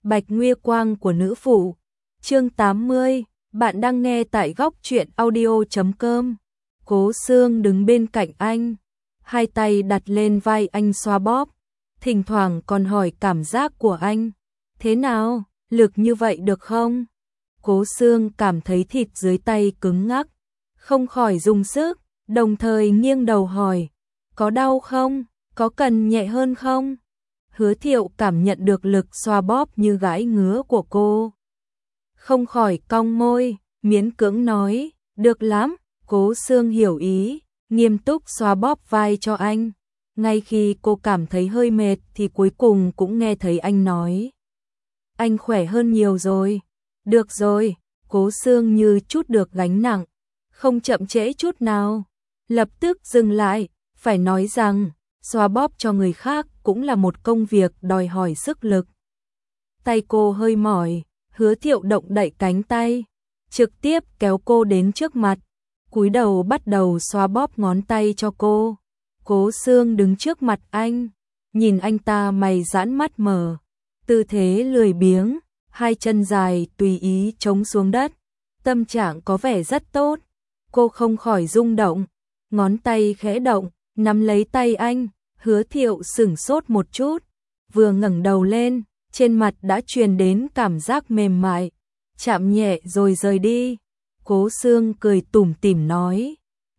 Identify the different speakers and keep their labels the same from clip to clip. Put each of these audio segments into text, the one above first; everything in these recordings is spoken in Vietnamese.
Speaker 1: Bạch Nguy Quang của nữ phụ. Chương 80, bạn đang nghe tại góc truyện audio.com. Cố Sương đứng bên cạnh anh, hai tay đặt lên vai anh xoa bóp, thỉnh thoảng còn hỏi cảm giác của anh. Thế nào, lực như vậy được không? Cố Sương cảm thấy thịt dưới tay cứng ngắc, không khỏi dùng sức, đồng thời nghiêng đầu hỏi, có đau không? Có cần nhẹ hơn không? Hứa Thiệu cảm nhận được lực xoa bóp như gãi ngứa của cô, không khỏi cong môi, miễn cưỡng nói, được lắm. Cố Sương hiểu ý, nghiêm túc xoa bóp vai cho anh. Ngay khi cô cảm thấy hơi mệt thì cuối cùng cũng nghe thấy anh nói, anh khỏe hơn nhiều rồi. Được rồi, Cố Sương như chút được gánh nặng, không chậm trễ chút nào, lập tức dừng lại, phải nói rằng xoa bóp cho người khác cũng là một công việc đòi hỏi sức lực. Tay cô hơi mỏi, Hứa Thiệu động đậy cánh tay, trực tiếp kéo cô đến trước mặt, cúi đầu bắt đầu xoa bóp ngón tay cho cô. Cố Sương đứng trước mặt anh, nhìn anh ta mày giãn mắt mở, tư thế lười biếng, hai chân dài tùy ý chống xuống đất, tâm trạng có vẻ rất tốt. Cô không khỏi rung động, ngón tay khẽ động, nắm lấy tay anh. Hứa Thiệu sửng sốt một chút, vừa ngẩng đầu lên, trên mặt đã truyền đến cảm giác mềm mại, chạm nhẹ rồi rời đi. Cố Sương cười tủm tỉm nói,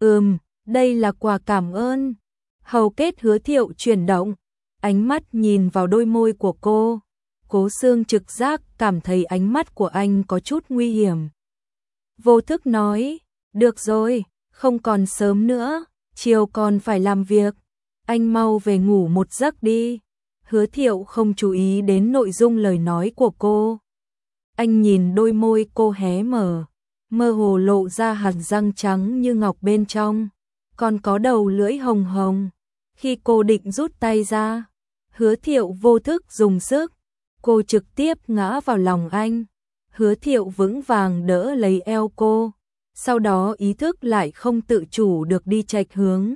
Speaker 1: đây là quà cảm ơn. Hầu kết Hứa Thiệu chuyển động, ánh mắt nhìn vào đôi môi của cô. Cố Sương trực giác cảm thấy ánh mắt của anh có chút nguy hiểm. Vô thức nói, được rồi, không còn sớm nữa, chiều còn phải làm việc, anh mau về ngủ một giấc đi. Hứa Thiệu không chú ý đến nội dung lời nói của cô. Anh nhìn đôi môi cô hé mở, mơ hồ lộ ra hàm răng trắng như ngọc bên trong, còn có đầu lưỡi hồng hồng. Khi cô định rút tay ra, Hứa Thiệu vô thức dùng sức, cô trực tiếp ngã vào lòng anh. Hứa Thiệu vững vàng đỡ lấy eo cô, sau đó ý thức lại không tự chủ được đi chệch hướng.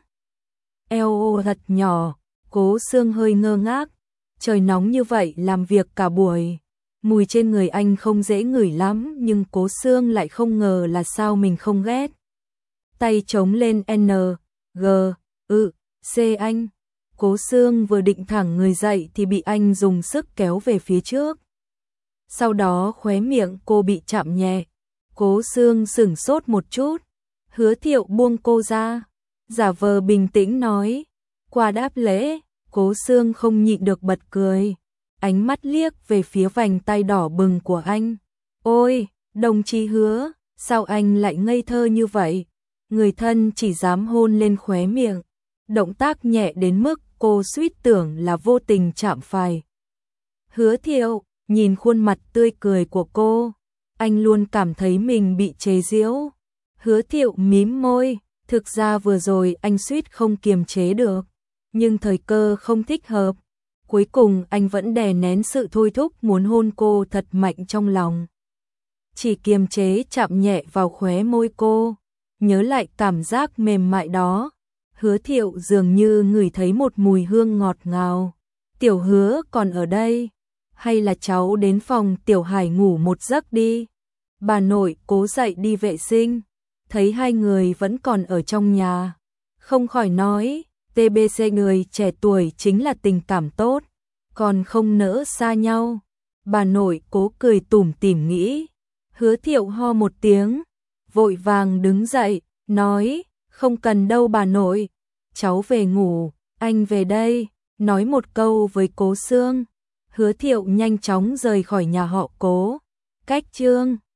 Speaker 1: Eo thật nhỏ, Cố Sương hơi ngơ ngác, trời nóng như vậy làm việc cả buổi, mùi trên người anh không dễ ngửi lắm, nhưng Cố Sương lại không ngờ là sao mình không ghét. Tay chống lên N, G, C anh. Cố Sương vừa định thẳng người dậy thì bị anh dùng sức kéo về phía trước. Sau đó khóe miệng cô bị chạm nhẹ. Cố Sương sửng sốt một chút. Hứa Thiệu buông cô ra, giả vờ bình tĩnh nói, qua đáp lễ. Cố Sương không nhịn được bật cười, ánh mắt liếc về phía vành tay đỏ bừng của anh. Ôi, đồng chí Hứa, sao anh lại ngây thơ như vậy? Người thân chỉ dám hôn lên khóe miệng, động tác nhẹ đến mức cô suýt tưởng là vô tình chạm phải. Hứa Thiệu nhìn khuôn mặt tươi cười của cô, anh luôn cảm thấy mình bị chế giễu. Hứa Thiệu mím môi, thực ra vừa rồi anh suýt không kiềm chế được, nhưng thời cơ không thích hợp. Cuối cùng anh vẫn đè nén sự thôi thúc muốn hôn cô thật mạnh trong lòng. Chỉ kiềm chế chạm nhẹ vào khóe môi cô, nhớ lại cảm giác mềm mại đó. Hứa Thiệu dường như ngửi thấy một mùi hương ngọt ngào. Tiểu Hứa còn ở đây, hay là cháu đến phòng Tiểu Hải ngủ một giấc đi. Bà nội Cố dậy đi vệ sinh, thấy hai người vẫn còn ở trong nhà, không khỏi nói, TBC người trẻ tuổi chính là tình cảm tốt, còn không nỡ xa nhau. Bà nội Cố cười tủm tỉm nghĩ. Hứa Thiệu ho một tiếng, vội vàng đứng dậy, nói, không cần đâu bà nội, cháu về ngủ, anh về đây. Nói một câu với Cố Sương, Hứa Thiệu nhanh chóng rời khỏi nhà họ Cố. Cách chương